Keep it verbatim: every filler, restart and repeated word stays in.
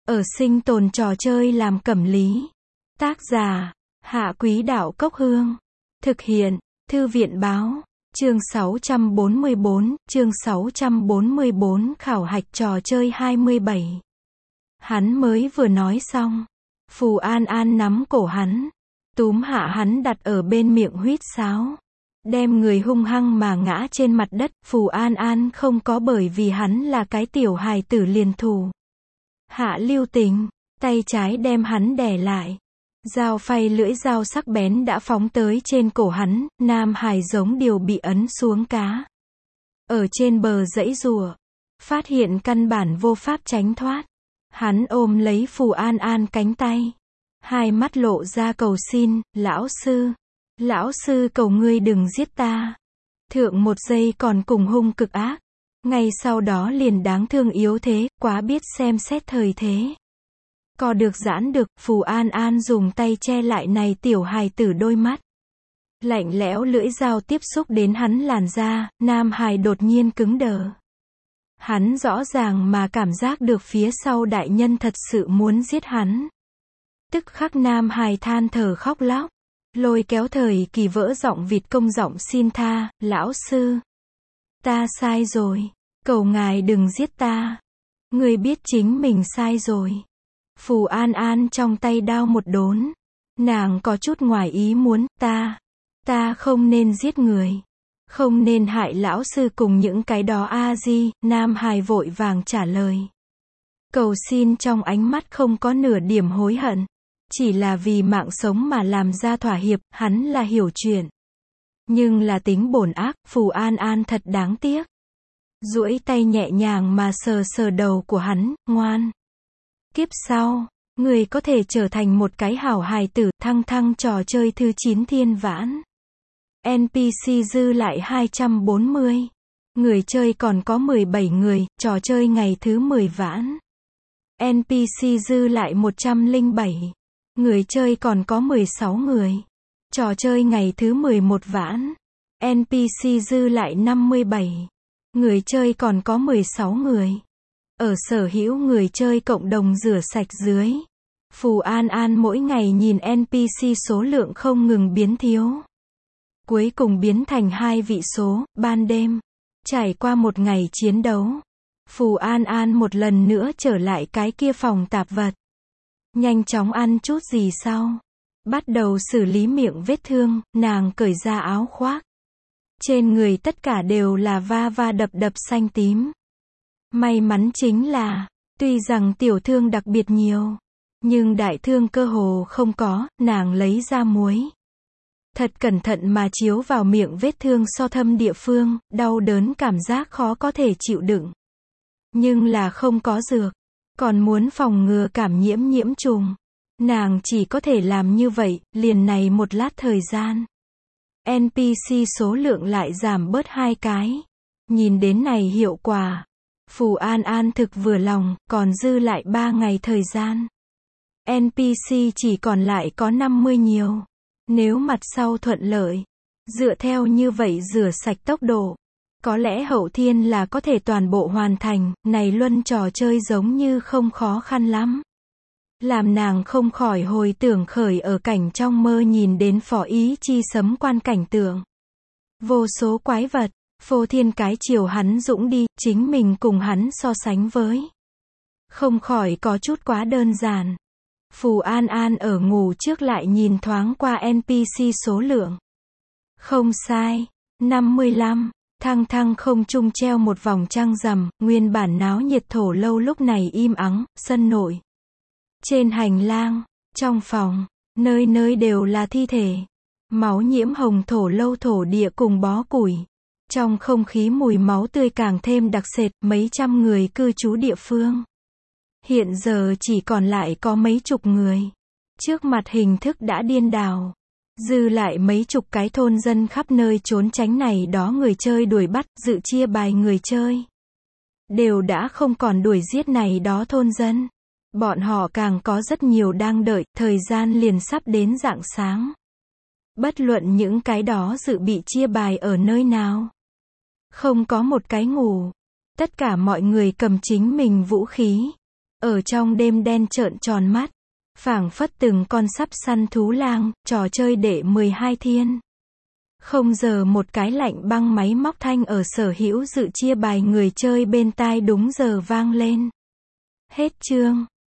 Ở sinh tồn trò chơi làm cẩm lý. Tác giả, Hạ Quý Đạo Cốc Hương. Thực hiện, Thư viện Báo. Chương sáu trăm bốn mươi bốn, chương sáu trăm bốn mươi bốn khảo hạch trò chơi hai mươi bảy. Hắn mới vừa nói xong. Phù An An nắm cổ hắn. Túm hạ hắn đặt ở bên miệng huýt sáo. Đem người hung hăng mà ngã trên mặt đất. Phù An An không có bởi vì hắn là cái tiểu hài tử liền thù. Hạ lưu tình, tay trái đem hắn đè lại. Dao phay lưỡi dao sắc bén đã phóng tới trên cổ hắn, nam hài giống điều bị ấn xuống cá. Ở trên bờ giãy giụa, phát hiện căn bản vô pháp tránh thoát. Hắn ôm lấy Phù An An cánh tay. Hai mắt lộ ra cầu xin, lão sư. Lão sư cầu ngươi đừng giết ta. Thượng một giây còn cùng hung cực ác. Ngay sau đó liền đáng thương yếu thế, quá biết xem xét thời thế. Co được giãn được, Phù An An dùng tay che lại này tiểu hài tử đôi mắt. Lạnh lẽo lưỡi dao tiếp xúc đến hắn làn da, nam hài đột nhiên cứng đờ. Hắn rõ ràng mà cảm giác được phía sau đại nhân thật sự muốn giết hắn. Tức khắc nam hài than thở khóc lóc. Lôi kéo thời kỳ vỡ giọng vịt công giọng xin tha, lão sư. Ta sai rồi. Cầu ngài đừng giết ta. Người biết chính mình sai rồi. Phù An An trong tay đao một đốn. Nàng có chút ngoài ý muốn, ta. Ta không nên giết người. Không nên hại lão sư cùng những cái đó a di, nam hài vội vàng trả lời. Cầu xin trong ánh mắt không có nửa điểm hối hận. Chỉ là vì mạng sống mà làm ra thỏa hiệp, hắn là hiểu chuyện. Nhưng là tính bổn ác, Phù An An thật đáng tiếc. Duỗi tay nhẹ nhàng mà sờ sờ đầu của hắn, ngoan. Kiếp sau, người có thể trở thành một cái hảo hài tử, thăng thăng trò chơi thứ chín thiên vãn. en pê xê dư lại hai trăm bốn mươi. Người chơi còn có mười bảy người, trò chơi ngày thứ mười vãn. en pê xê dư lại một trăm lẻ bảy. Người chơi còn có mười sáu người. Trò chơi ngày thứ mười một vãn. en pê xê dư lại năm mươi bảy. Người chơi còn có mười sáu người. Ở sở hữu người chơi cộng đồng rửa sạch dưới. Phù An An mỗi ngày nhìn en pê xê số lượng không ngừng biến thiếu. Cuối cùng biến thành hai vị số, ban đêm. Trải qua một ngày chiến đấu. Phù An An một lần nữa trở lại cái kia phòng tạp vật. Nhanh chóng ăn chút gì sau. Bắt đầu xử lý miệng vết thương, nàng cởi ra áo khoác. Trên người tất cả đều là va va đập đập xanh tím. May mắn chính là, tuy rằng tiểu thương đặc biệt nhiều, nhưng đại thương cơ hồ không có, nàng lấy ra muối. Thật cẩn thận mà chiếu vào miệng vết thương so thâm địa phương, đau đớn cảm giác khó có thể chịu đựng. Nhưng là không có dược, còn muốn phòng ngừa cảm nhiễm nhiễm trùng. Nàng chỉ có thể làm như vậy, liền này một lát thời gian. en pê xê số lượng lại giảm bớt hai cái. Nhìn đến này hiệu quả. Phù An An thực vừa lòng, còn dư lại ba ngày thời gian. en pê xê chỉ còn lại có năm mươi nhiều. Nếu mặt sau thuận lợi, dựa theo như vậy rửa sạch tốc độ, có lẽ hậu thiên là có thể toàn bộ hoàn thành, này luân trò chơi giống như không khó khăn lắm. Làm nàng không khỏi hồi tưởng khởi ở cảnh trong mơ nhìn đến phỏ ý chi sấm quan cảnh tượng. Vô số quái vật, phô thiên cái chiều hắn dũng đi, chính mình cùng hắn so sánh với. Không khỏi có chút quá đơn giản. Phù An An ở ngủ trước lại nhìn thoáng qua en pê xê số lượng. Không sai, năm mươi lăm. Thăng thăng không trung treo một vòng trăng rằm, nguyên bản náo nhiệt thổ lâu lúc này im ắng, sân nội. Trên hành lang, trong phòng, nơi nơi đều là thi thể. Máu nhiễm hồng thổ lâu thổ địa cùng bó củi. Trong không khí mùi máu tươi càng thêm đặc sệt, mấy trăm người cư trú địa phương. Hiện giờ chỉ còn lại có mấy chục người. Trước mặt hình thức đã điên đảo. Dư lại mấy chục cái thôn dân khắp nơi trốn tránh này đó người chơi đuổi bắt, dự chia bài người chơi. Đều đã không còn đuổi giết này đó thôn dân. Bọn họ càng có rất nhiều đang đợi, thời gian liền sắp đến rạng sáng. Bất luận những cái đó dự bị chia bài ở nơi nào. Không có một cái ngủ. Tất cả mọi người cầm chính mình vũ khí. Ở trong đêm đen trợn tròn mắt, phảng phất từng con sắp săn thú lang, trò chơi đệ mười hai thiên. Không giờ một cái lạnh băng máy móc thanh ở sở hữu dự chia bài người chơi bên tai đúng giờ vang lên. Hết chương.